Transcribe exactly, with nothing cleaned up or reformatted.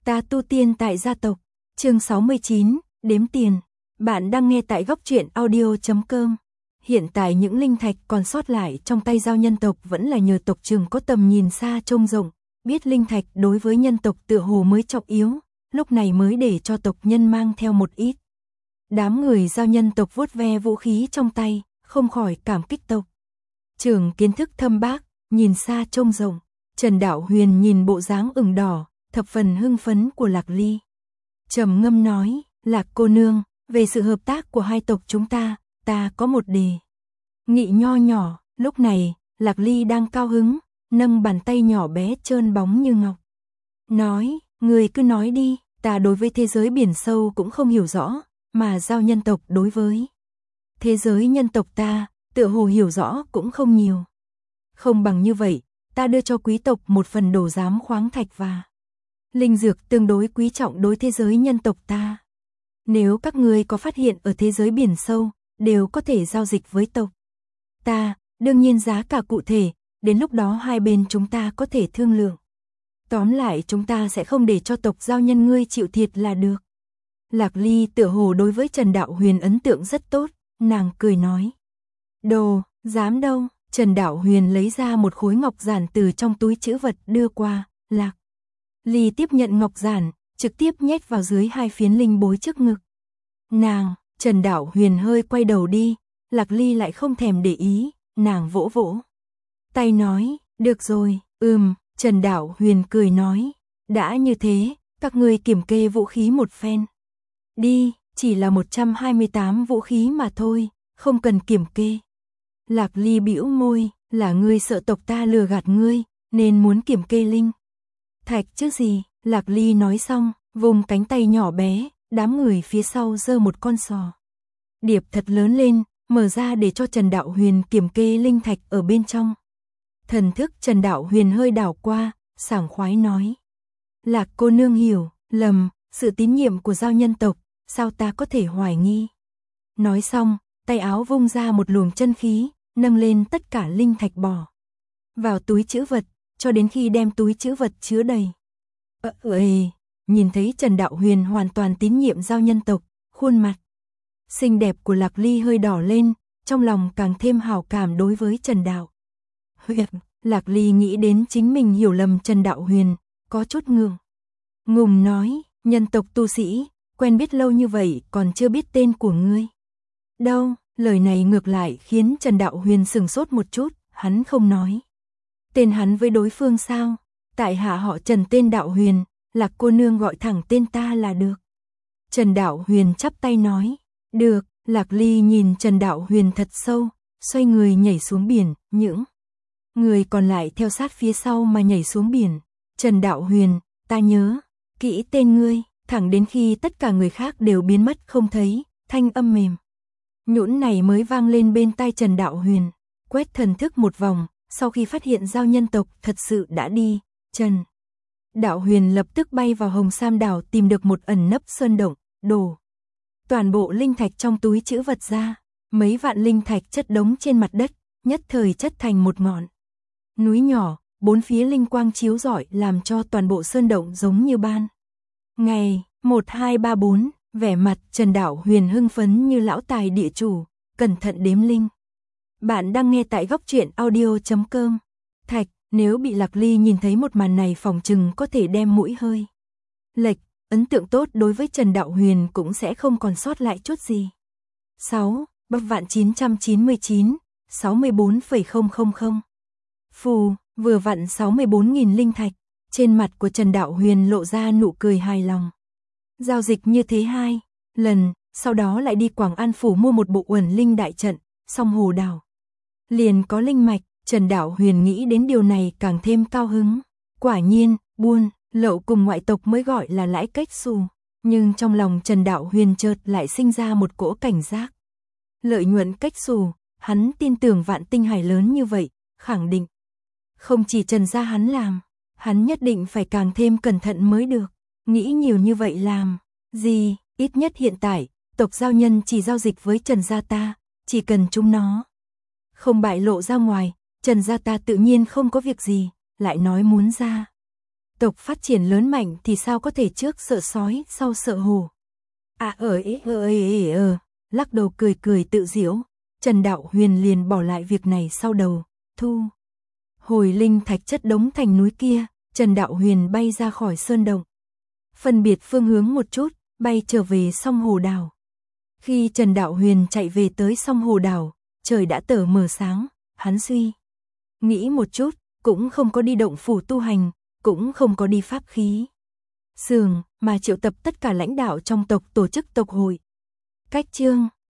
Ta tu tiên tại gia tộc, chương sáu mươi chín, đếm tiền. Bạn đang nghe tại góc truyện audio chấm com. Hiện tại những linh thạch còn sót lại trong tay giao nhân tộc vẫn là nhờ tộc trưởng có tầm nhìn xa trông rộng, biết linh thạch đối với nhân tộc tựa hồ mới trọng yếu, lúc này mới để cho tộc nhân mang theo một ít. Đám người giao nhân tộc vuốt ve vũ khí trong tay, không khỏi cảm kích tộc trưởng kiến thức thâm bác, nhìn xa trông rộng. Trần Đạo Huyền nhìn bộ dáng ửng đỏ, thập phần hưng phấn của Lạc Ly. Trầm ngâm nói, Lạc cô nương, về sự hợp tác của hai tộc chúng ta, ta có một đề nghị nho nhỏ. Lúc này, Lạc Ly đang cao hứng, nâng bàn tay nhỏ bé trơn bóng như ngọc. Nói, người cứ nói đi, ta đối với thế giới biển sâu cũng không hiểu rõ, mà giao nhân tộc đối với thế giới nhân tộc ta, tựa hồ hiểu rõ cũng không nhiều. Không bằng như vậy, ta đưa cho quý tộc một phần đồ giám khoáng thạch và linh dược tương đối quý trọng đối thế giới nhân tộc ta. Nếu các ngươi có phát hiện ở thế giới biển sâu, đều có thể giao dịch với tộc ta, đương nhiên giá cả cụ thể, đến lúc đó hai bên chúng ta có thể thương lượng. Tóm lại chúng ta sẽ không để cho tộc giao nhân ngươi chịu thiệt là được. Lạc Ly tựa hồ đối với Trần Đạo Huyền ấn tượng rất tốt, nàng cười nói. Đồ, dám đâu. Trần Đạo Huyền lấy ra một khối ngọc giản từ trong túi trữ vật đưa qua, Lạc Ly tiếp nhận ngọc giản, trực tiếp nhét vào dưới hai phiến linh bối trước ngực. Nàng, Trần Đạo Huyền hơi quay đầu đi, Lạc Ly lại không thèm để ý, nàng vỗ vỗ tay nói, được rồi, ừm, Trần Đạo Huyền cười nói, đã như thế, các ngươi kiểm kê vũ khí một phen. Đi, chỉ là một trăm hai mươi tám vũ khí mà thôi, không cần kiểm kê. Lạc Ly bĩu môi, là ngươi sợ tộc ta lừa gạt ngươi, nên muốn kiểm kê linh thạch chứ gì. Lạc Ly nói xong, vùng cánh tay nhỏ bé, đám người phía sau giơ một con sò điệp thật lớn lên, mở ra để cho Trần Đạo Huyền kiểm kê linh thạch ở bên trong. Thần thức Trần Đạo Huyền hơi đảo qua, sảng khoái nói. Lạc cô nương hiểu lầm, sự tín nhiệm của giao nhân tộc, sao ta có thể hoài nghi. Nói xong, tay áo vung ra một luồng chân khí, nâng lên tất cả linh thạch bỏ vào túi trữ vật, cho đến khi đem túi trữ vật chứa đầy. Ờ ơi, nhìn thấy Trần Đạo Huyền hoàn toàn tín nhiệm giao nhân tộc, khuôn mặt xinh đẹp của Lạc Ly hơi đỏ lên, trong lòng càng thêm hảo cảm đối với Trần Đạo Huyền. Lạc Ly nghĩ đến chính mình hiểu lầm Trần Đạo Huyền, có chút ngượng ngùng nói, nhân tộc tu sĩ, quen biết lâu như vậy còn chưa biết tên của ngươi. Đâu, lời này ngược lại khiến Trần Đạo Huyền sừng sốt một chút, hắn không nói tên hắn với đối phương sao? Tại hạ họ Trần tên Đạo Huyền, Lạc cô nương gọi thẳng tên ta là được. Trần Đạo Huyền chắp tay nói, được. Lạc Ly nhìn Trần Đạo Huyền thật sâu, xoay người nhảy xuống biển, những người còn lại theo sát phía sau mà nhảy xuống biển. Trần Đạo Huyền, ta nhớ kỹ tên ngươi, thẳng đến khi tất cả người khác đều biến mất không thấy, thanh âm mềm nhũn này mới vang lên bên tai Trần Đạo Huyền. Quét thần thức một vòng, sau khi phát hiện giao nhân tộc thật sự đã đi, Trần Đạo Huyền lập tức bay vào Hồng Sam đảo tìm được một ẩn nấp sơn động, đổ toàn bộ linh thạch trong túi trữ vật ra, mấy vạn linh thạch chất đống trên mặt đất, nhất thời chất thành một ngọn núi nhỏ, bốn phía linh quang chiếu rọi làm cho toàn bộ sơn động giống như ban ngày. Một hai ba bốn, vẻ mặt Trần Đạo Huyền hưng phấn như lão tài địa chủ, cẩn thận đếm linh. Bạn đang nghe tại góc truyện audio chấm com. Thạch, nếu bị Lạc Ly nhìn thấy một màn này phòng chừng có thể đem mũi hơi lệch, ấn tượng tốt đối với Trần Đạo Huyền cũng sẽ không còn sót lại chút gì. sáu. Bậc vạn chín trăm chín mươi chín, sáu mươi bốn phẩy không không không. Phù, vừa vặn sáu mươi bốn nghìn linh thạch, trên mặt của Trần Đạo Huyền lộ ra nụ cười hài lòng. Giao dịch như thế hai lần, sau đó lại đi Quảng An phủ mua một bộ uẩn linh đại trận, xong hồ đảo liền có linh mạch. Trần Đạo Huyền nghĩ đến điều này càng thêm cao hứng. Quả nhiên, buôn lậu cùng ngoại tộc mới gọi là lãi cách xù, nhưng trong lòng Trần Đạo Huyền chợt lại sinh ra một cỗ cảnh giác. Lợi nhuận cách xù, hắn tin tưởng Vạn Tinh Hải lớn như vậy, khẳng định không chỉ Trần gia hắn làm, hắn nhất định phải càng thêm cẩn thận mới được. Nghĩ nhiều như vậy làm gì, ít nhất hiện tại, tộc giao nhân chỉ giao dịch với Trần gia ta, chỉ cần chúng nó không bại lộ ra ngoài, Trần gia ta tự nhiên không có việc gì, lại nói muốn ra tộc phát triển lớn mạnh thì sao có thể trước sợ sói, sau sợ hổ. À ờ ế ờ ế ờ, lắc đầu cười cười tự giễu, Trần Đạo Huyền liền bỏ lại việc này sau đầu, thu hồi linh thạch chất đống thành núi kia, Trần Đạo Huyền bay ra khỏi sơn động. Phân biệt phương hướng một chút, bay trở về sông Hồ Đào. Khi Trần Đạo Huyền chạy về tới sông Hồ Đào, trời đã tờ mờ sáng, hắn suy nghĩ một chút, cũng không có đi động phủ tu hành, cũng không có đi pháp khí xưởng, mà triệu tập tất cả lãnh đạo trong tộc tổ chức tộc hội. Cách chương